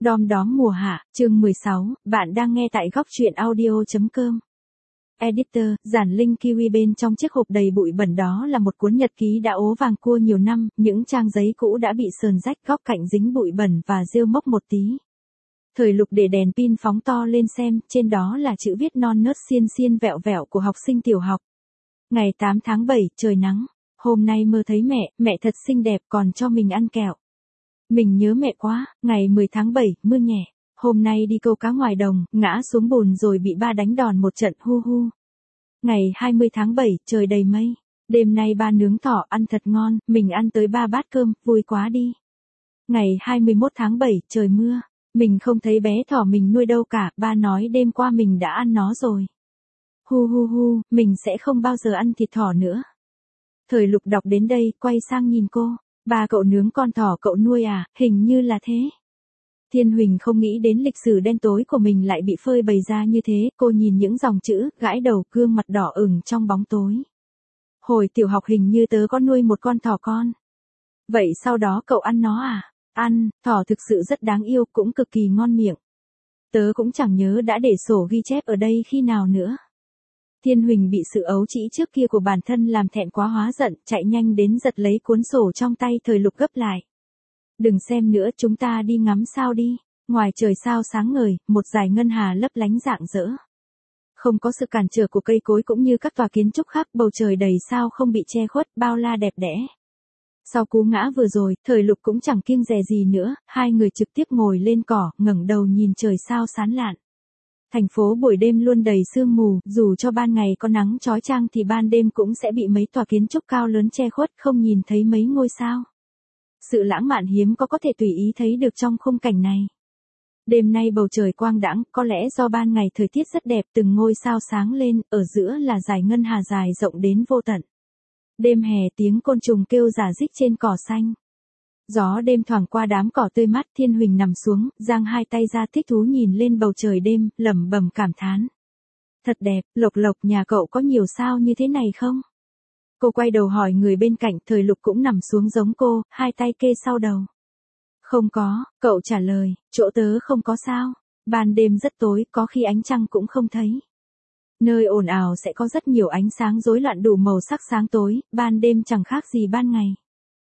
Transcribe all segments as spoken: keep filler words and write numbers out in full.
Đom đóm mùa hạ, chương mười sáu, bạn đang nghe tại góc truyện audio chấm com. Editor, giản linh kiwi bên trong chiếc hộp đầy bụi bẩn đó là một cuốn nhật ký đã ố vàng cua nhiều năm, những trang giấy cũ đã bị sờn rách, góc cạnh dính bụi bẩn và rêu mốc một tí. Thời Lục để đèn pin phóng to lên xem, trên đó là chữ viết non nớt xiên xiên vẹo vẹo của học sinh tiểu học. Ngày tám tháng bảy, trời nắng. Hôm nay mơ thấy mẹ, mẹ thật xinh đẹp còn cho mình ăn kẹo. Mình nhớ mẹ quá. Ngày mười tháng bảy, mưa nhẹ. Hôm nay đi câu cá ngoài đồng, ngã xuống bùn rồi bị ba đánh đòn một trận hu hu. Ngày hai mươi tháng bảy, trời đầy mây. Đêm nay ba nướng thỏ ăn thật ngon, mình ăn tới ba bát cơm, vui quá đi. Ngày hai mươi mốt tháng bảy, trời mưa. Mình không thấy bé thỏ mình nuôi đâu cả, ba nói đêm qua mình đã ăn nó rồi. Hu hu hu, mình sẽ không bao giờ ăn thịt thỏ nữa. Thời Lục đọc đến đây, quay sang nhìn cô. Ba cậu nướng con thỏ cậu nuôi à, hình như là thế. Thiên Huỳnh không nghĩ đến lịch sử đen tối của mình lại bị phơi bày ra như thế, cô nhìn những dòng chữ, gãi đầu, gương mặt đỏ ửng trong bóng tối. Hồi tiểu học hình như tớ có nuôi một con thỏ con. Vậy sau đó cậu ăn nó à? Ăn, thỏ thực sự rất đáng yêu, cũng cực kỳ ngon miệng. Tớ cũng chẳng nhớ đã để sổ ghi chép ở đây khi nào nữa. Thiên Huỳnh bị sự ấu trĩ trước kia của bản thân làm thẹn quá hóa giận, chạy nhanh đến giật lấy cuốn sổ trong tay. Thời Lục gấp lại. Đừng xem nữa, chúng ta đi ngắm sao đi. Ngoài trời sao sáng ngời, một dải ngân hà lấp lánh rạng rỡ. Không có sự cản trở của cây cối cũng như các tòa kiến trúc khác, bầu trời đầy sao không bị che khuất, bao la đẹp đẽ. Sau cú ngã vừa rồi, Thời Lục cũng chẳng kiêng dè gì nữa, hai người trực tiếp ngồi lên cỏ, ngẩng đầu nhìn trời sao sáng lạn. Thành phố buổi đêm luôn đầy sương mù, dù cho ban ngày có nắng chói chang thì ban đêm cũng sẽ bị mấy tòa kiến trúc cao lớn che khuất, không nhìn thấy mấy ngôi sao. Sự lãng mạn hiếm có có thể tùy ý thấy được trong khung cảnh này. Đêm nay bầu trời quang đãng, có lẽ do ban ngày thời tiết rất đẹp, từng ngôi sao sáng lên, ở giữa là dải ngân hà dài rộng đến vô tận. Đêm hè tiếng côn trùng kêu rả rích trên cỏ xanh. Gió đêm thoảng qua đám cỏ tươi mát. Thiên Huỳnh nằm xuống, giang hai tay ra thích thú nhìn lên bầu trời đêm, lẩm bẩm cảm thán. Thật đẹp, Lộc Lộc nhà cậu có nhiều sao như thế này không? Cô quay đầu hỏi người bên cạnh. Thời Lục cũng nằm xuống giống cô, hai tay kê sau đầu. Không có, cậu trả lời, chỗ tớ không có sao. Ban đêm rất tối, có khi ánh trăng cũng không thấy. Nơi ồn ào sẽ có rất nhiều ánh sáng rối loạn đủ màu sắc sáng tối, ban đêm chẳng khác gì ban ngày.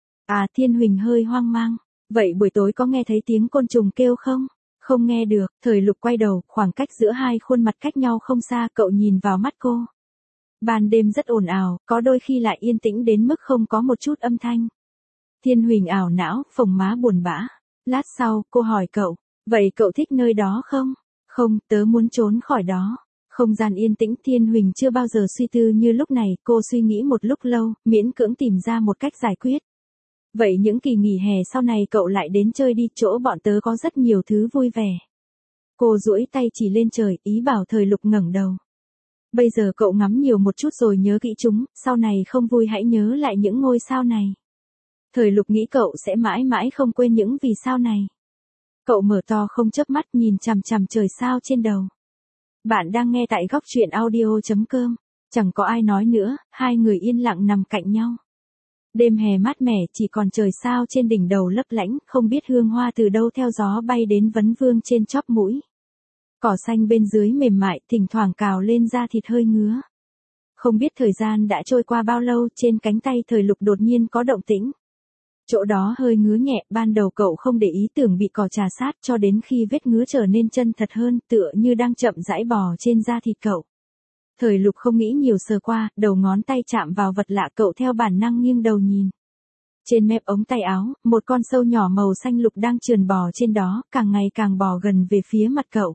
À, Thiên Huỳnh hơi hoang mang. Vậy buổi tối có nghe thấy tiếng côn trùng kêu không? Không nghe được. Thời Lục quay đầu, khoảng cách giữa hai khuôn mặt cách nhau không xa, cậu nhìn vào mắt cô. Ban đêm rất ồn ào, có đôi khi lại yên tĩnh đến mức không có một chút âm thanh. Thiên Huỳnh ảo não, phồng má buồn bã. Lát sau, cô hỏi cậu, vậy cậu thích nơi đó không? Không, tớ muốn trốn khỏi đó. Không gian yên tĩnh. Thiên Huỳnh chưa bao giờ suy tư như lúc này, cô suy nghĩ một lúc lâu, miễn cưỡng tìm ra một cách giải quyết. Vậy những kỳ nghỉ hè sau này cậu lại đến chơi đi, chỗ bọn tớ có rất nhiều thứ vui vẻ. Cô duỗi tay chỉ lên trời, ý bảo Thời Lục ngẩng đầu. Bây giờ cậu ngắm nhiều một chút rồi nhớ kỹ chúng, sau này không vui hãy nhớ lại những ngôi sao này. Thời Lục nghĩ cậu sẽ mãi mãi không quên những vì sao này. Cậu mở to không chớp mắt nhìn chằm chằm trời sao trên đầu. Bạn đang nghe tại góc truyện audio chấm com. Chẳng có ai nói nữa, hai người yên lặng nằm cạnh nhau. Đêm hè mát mẻ, chỉ còn trời sao trên đỉnh đầu lấp lánh, không biết hương hoa từ đâu theo gió bay đến vấn vương trên chóp mũi. Cỏ xanh bên dưới mềm mại, thỉnh thoảng cào lên da thịt hơi ngứa. Không biết thời gian đã trôi qua bao lâu, trên cánh tay Thời Lục đột nhiên có động tĩnh. Chỗ đó hơi ngứa nhẹ, ban đầu cậu không để ý tưởng bị cỏ trà sát, cho đến khi vết ngứa trở nên chân thật hơn, tựa như đang chậm rãi bò trên da thịt cậu. Thời Lục không nghĩ nhiều, sờ qua, đầu ngón tay chạm vào vật lạ, cậu theo bản năng nghiêng đầu nhìn. Trên mép ống tay áo, một con sâu nhỏ màu xanh lục đang trườn bò trên đó, càng ngày càng bò gần về phía mặt cậu.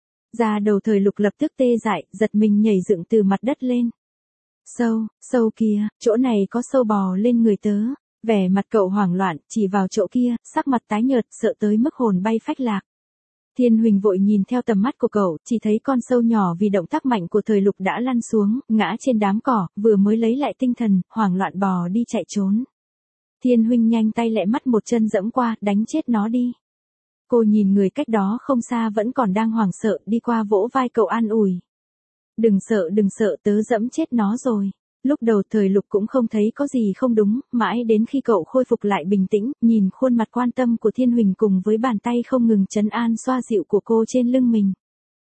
Da đầu Thời Lục lập tức tê dại, giật mình nhảy dựng từ mặt đất lên. Sâu, sâu kia, chỗ này có sâu bò lên người tớ. Vẻ mặt cậu hoảng loạn, chỉ vào chỗ kia, sắc mặt tái nhợt, sợ tới mức hồn bay phách lạc. Thiên Huỳnh vội nhìn theo tầm mắt của cậu, chỉ thấy con sâu nhỏ vì động tác mạnh của Thời Lục đã lăn xuống, ngã trên đám cỏ, vừa mới lấy lại tinh thần, hoảng loạn bò đi chạy trốn. Thiên Huỳnh nhanh tay lẹ mắt một chân dẫm qua, đánh chết nó đi. Cô nhìn người cách đó không xa vẫn còn đang hoảng sợ, đi qua vỗ vai cậu an ủi. Đừng sợ đừng sợ, tớ dẫm chết nó rồi. Lúc đầu Thời Lục cũng không thấy có gì không đúng, mãi đến khi cậu khôi phục lại bình tĩnh, nhìn khuôn mặt quan tâm của Thiên Huỳnh cùng với bàn tay không ngừng trấn an xoa dịu của cô trên lưng mình.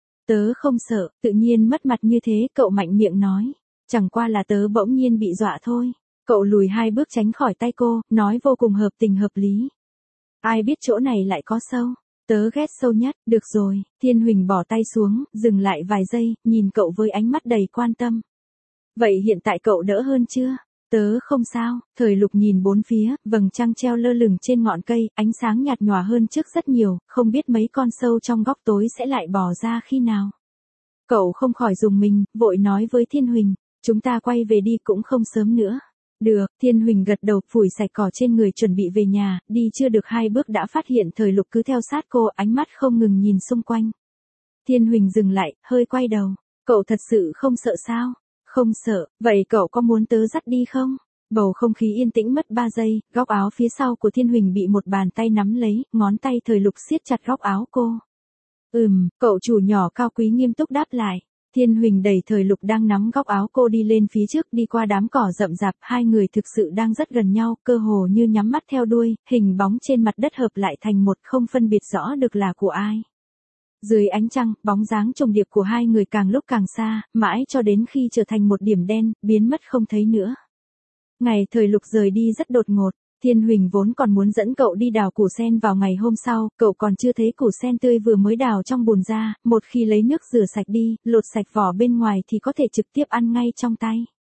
Tớ không sợ, tự nhiên mất mặt như thế, cậu mạnh miệng nói. Chẳng qua là tớ bỗng nhiên bị dọa thôi. Cậu lùi hai bước tránh khỏi tay cô, nói vô cùng hợp tình hợp lý. Ai biết chỗ này lại có sâu. Tớ ghét sâu nhất, được rồi. Thiên Huỳnh bỏ tay xuống, dừng lại vài giây, nhìn cậu với ánh mắt đầy quan tâm. Vậy hiện tại cậu đỡ hơn chưa? Tớ không sao. Thời Lục nhìn bốn phía, vầng trăng treo lơ lửng trên ngọn cây, ánh sáng nhạt nhòa hơn trước rất nhiều, không biết mấy con sâu trong góc tối sẽ lại bò ra khi nào. Cậu không khỏi dùng mình, vội nói với Thiên Huỳnh, chúng ta quay về đi cũng không sớm nữa. Được, Thiên Huỳnh gật đầu, phủi sạch cỏ trên người chuẩn bị về nhà, đi chưa được hai bước đã phát hiện Thời Lục cứ theo sát cô, ánh mắt không ngừng nhìn xung quanh. Thiên Huỳnh dừng lại, hơi quay đầu, cậu thật sự không sợ sao? Không sợ, vậy cậu có muốn tớ dắt đi không? Bầu không khí yên tĩnh mất ba giây, góc áo phía sau của Thiên Huỳnh bị một bàn tay nắm lấy, ngón tay Thời Lục siết chặt góc áo cô. Ừm, cậu chủ nhỏ cao quý nghiêm túc đáp lại. Thiên Huỳnh đẩy Thời Lục đang nắm góc áo cô đi lên phía trước, đi qua đám cỏ rậm rạp, hai người thực sự đang rất gần nhau, cơ hồ như nhắm mắt theo đuôi, hình bóng trên mặt đất hợp lại thành một, không phân biệt rõ được là của ai. Dưới ánh trăng, bóng dáng trùng điệp của hai người càng lúc càng xa, mãi cho đến khi trở thành một điểm đen, biến mất không thấy nữa. Ngày Thời Lục rời đi rất đột ngột. Thiên Huỳnh vốn còn muốn dẫn cậu đi đào củ sen vào ngày hôm sau, cậu còn chưa thấy củ sen tươi vừa mới đào trong bùn ra, một khi lấy nước rửa sạch đi, lột sạch vỏ bên ngoài thì có thể trực tiếp ăn ngay trong tay.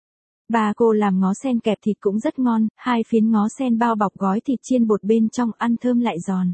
Bà cô làm ngó sen kẹp thịt cũng rất ngon, hai phiến ngó sen bao bọc gói thịt chiên bột bên trong, ăn thơm lại giòn.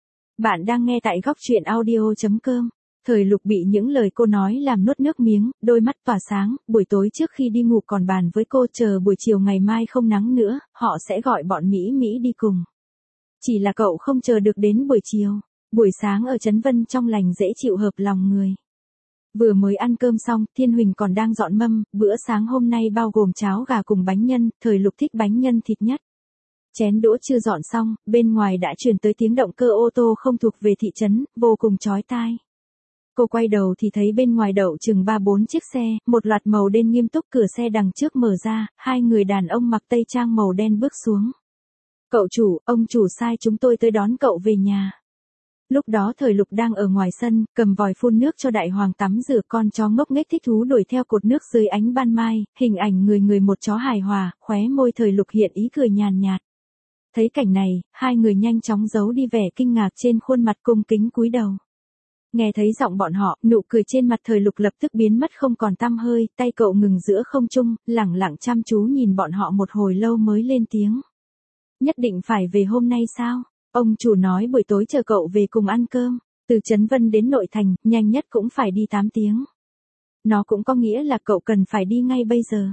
Bạn đang nghe tại góc truyện audio chấm com. Thời Lục bị những lời cô nói làm nuốt nước miếng, đôi mắt tỏa sáng, buổi tối trước khi đi ngủ còn bàn với cô chờ buổi chiều ngày mai không nắng nữa, họ sẽ gọi bọn Mỹ Mỹ đi cùng. Chỉ là cậu không chờ được đến buổi chiều, buổi sáng ở Trấn Vân trong lành dễ chịu hợp lòng người. Vừa mới ăn cơm xong, Thiên Huỳnh còn đang dọn mâm, bữa sáng hôm nay bao gồm cháo gà cùng bánh nhân, Thời Lục thích bánh nhân thịt nhất. Chén đũa chưa dọn xong, bên ngoài đã truyền tới tiếng động cơ ô tô không thuộc về thị trấn, vô cùng chói tai. Cô quay đầu thì thấy bên ngoài đậu chừng ba bốn chiếc xe, một loạt màu đen nghiêm túc, cửa xe đằng trước mở ra, hai người đàn ông mặc tây trang màu đen bước xuống. Cậu chủ, ông chủ sai chúng tôi tới đón cậu về nhà. Lúc đó Thời Lục đang ở ngoài sân, cầm vòi phun nước cho đại hoàng tắm rửa, con chó ngốc nghếch thích thú đuổi theo cột nước dưới ánh ban mai, hình ảnh người người một chó hài hòa, khóe môi Thời Lục hiện ý cười nhàn nhạt. Thấy cảnh này, hai người nhanh chóng giấu đi vẻ kinh ngạc trên khuôn mặt, cung kính cúi đầu. Nghe thấy giọng bọn họ, nụ cười trên mặt Thời Lục lập tức biến mất không còn tăm hơi, tay cậu ngừng giữa không trung, lẳng lặng chăm chú nhìn bọn họ một hồi lâu mới lên tiếng. Nhất định phải về hôm nay sao? Ông chủ nói buổi tối chờ cậu về cùng ăn cơm, từ Trấn Vân đến nội thành, nhanh nhất cũng phải đi tám tiếng. Nó cũng có nghĩa là cậu cần phải đi ngay bây giờ.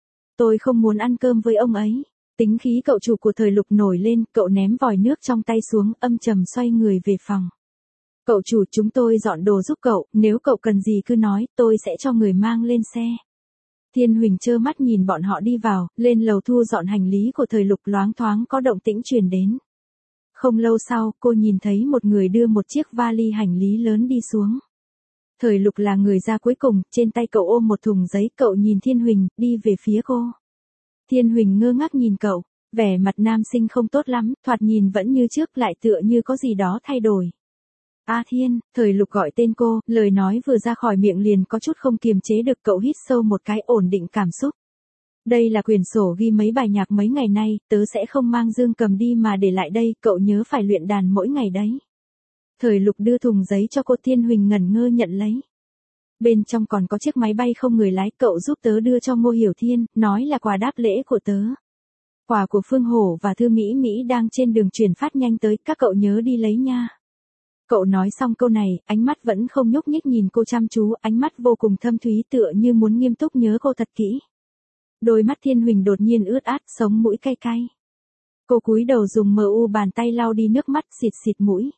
Tôi không muốn ăn cơm với ông ấy. Tính khí cậu chủ của Thời Lục nổi lên, cậu ném vòi nước trong tay xuống, âm trầm xoay người về phòng. Cậu chủ, chúng tôi dọn đồ giúp cậu, nếu cậu cần gì cứ nói, tôi sẽ cho người mang lên xe. Thiên Huỳnh trơ mắt nhìn bọn họ đi vào, lên lầu thu dọn hành lý của Thời Lục, loáng thoáng có động tĩnh truyền đến. Không lâu sau, cô nhìn thấy một người đưa một chiếc vali hành lý lớn đi xuống. Thời Lục là người ra cuối cùng, trên tay cậu ôm một thùng giấy, cậu nhìn Thiên Huỳnh, đi về phía cô. Thiên Huỳnh ngơ ngác nhìn cậu, vẻ mặt nam sinh không tốt lắm, thoạt nhìn vẫn như trước, lại tựa như có gì đó thay đổi. A Thiên, Thời Lục gọi tên cô, lời nói vừa ra khỏi miệng liền có chút không kiềm chế được, cậu hít sâu một cái, ổn định cảm xúc. Đây là quyển sổ ghi mấy bài nhạc mấy ngày nay, tớ sẽ không mang dương cầm đi mà để lại đây, cậu nhớ phải luyện đàn mỗi ngày đấy. Thời Lục đưa thùng giấy cho cô. Thiên Huỳnh ngẩn ngơ nhận lấy. Bên trong còn có chiếc máy bay không người lái, cậu giúp tớ đưa cho Ngô Hiểu Thiên, nói là quà đáp lễ của tớ. Quà của Phương Hổ và Thư Mỹ Mỹ đang trên đường chuyển phát nhanh tới, các cậu nhớ đi lấy nha. Cậu nói xong câu này, ánh mắt vẫn không nhúc nhích nhìn cô chăm chú, ánh mắt vô cùng thâm thúy tựa như muốn nghiêm túc nhớ cô thật kỹ. Đôi mắt Thiên Huỳnh đột nhiên ướt át, sống mũi cay cay. Cô cúi đầu dùng mờ u bàn tay lau đi nước mắt, xịt xịt mũi.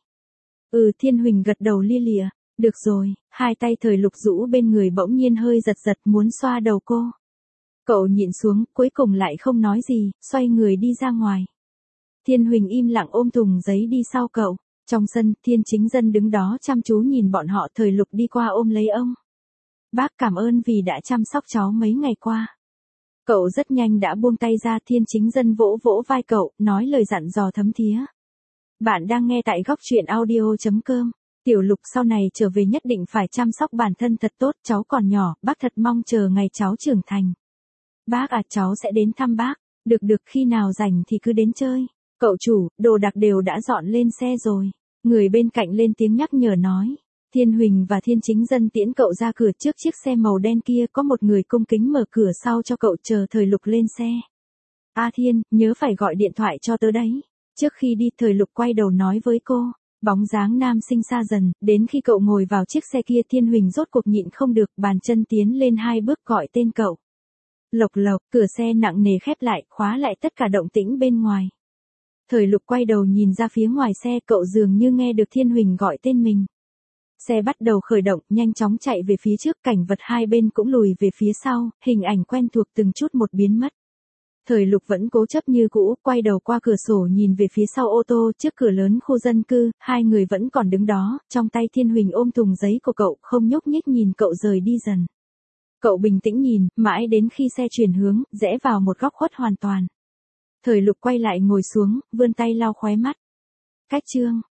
Ừ, Thiên Huỳnh gật đầu lia lịa. Được rồi, hai tay Thời Lục rũ bên người bỗng nhiên hơi giật giật muốn xoa đầu cô. Cậu nhịn xuống, cuối cùng lại không nói gì, xoay người đi ra ngoài. Thiên Huỳnh im lặng ôm thùng giấy đi sau cậu. Trong sân, Thiên Chính Dân đứng đó chăm chú nhìn bọn họ. Thời Lục đi qua ôm lấy ông. Bác cảm ơn vì đã chăm sóc cháu mấy ngày qua. Cậu rất nhanh đã buông tay ra. Thiên Chính Dân vỗ vỗ vai cậu, nói lời dặn dò thấm thía. Bạn đang nghe tại góc truyện audio.com. Tiểu Lục sau này trở về nhất định phải chăm sóc bản thân thật tốt, cháu còn nhỏ, bác thật mong chờ ngày cháu trưởng thành. Bác à, cháu sẽ đến thăm bác. Được được, khi nào rảnh thì cứ đến chơi. Cậu chủ, đồ đạc đều đã dọn lên xe rồi. Người bên cạnh lên tiếng nhắc nhở nói. Thiên Huỳnh và Thiên Chính Dân tiễn cậu ra cửa trước chiếc xe màu đen kia, có một người cung kính mở cửa sau cho cậu chờ Thời Lục lên xe. A Thiên, nhớ phải gọi điện thoại cho tớ đấy. Trước khi đi Thời Lục quay đầu nói với cô. Bóng dáng nam sinh xa dần, đến khi cậu ngồi vào chiếc xe kia Thiên Huỳnh rốt cuộc nhịn không được, bàn chân tiến lên hai bước gọi tên cậu. Lộc Lộc, cửa xe nặng nề khép lại, khóa lại tất cả động tĩnh bên ngoài. Thời Lục quay đầu nhìn ra phía ngoài xe, cậu dường như nghe được Thiên Huỳnh gọi tên mình. Xe bắt đầu khởi động, nhanh chóng chạy về phía trước, cảnh vật hai bên cũng lùi về phía sau, hình ảnh quen thuộc từng chút một biến mất. Thời Lục vẫn cố chấp như cũ, quay đầu qua cửa sổ nhìn về phía sau ô tô, trước cửa lớn khu dân cư, hai người vẫn còn đứng đó, trong tay Thiên Huỳnh ôm thùng giấy của cậu, không nhúc nhích nhìn cậu rời đi dần. Cậu bình tĩnh nhìn, mãi đến khi xe chuyển hướng, rẽ vào một góc khuất hoàn toàn. Thời Lục quay lại ngồi xuống, vươn tay lau khóe mắt. Cách chương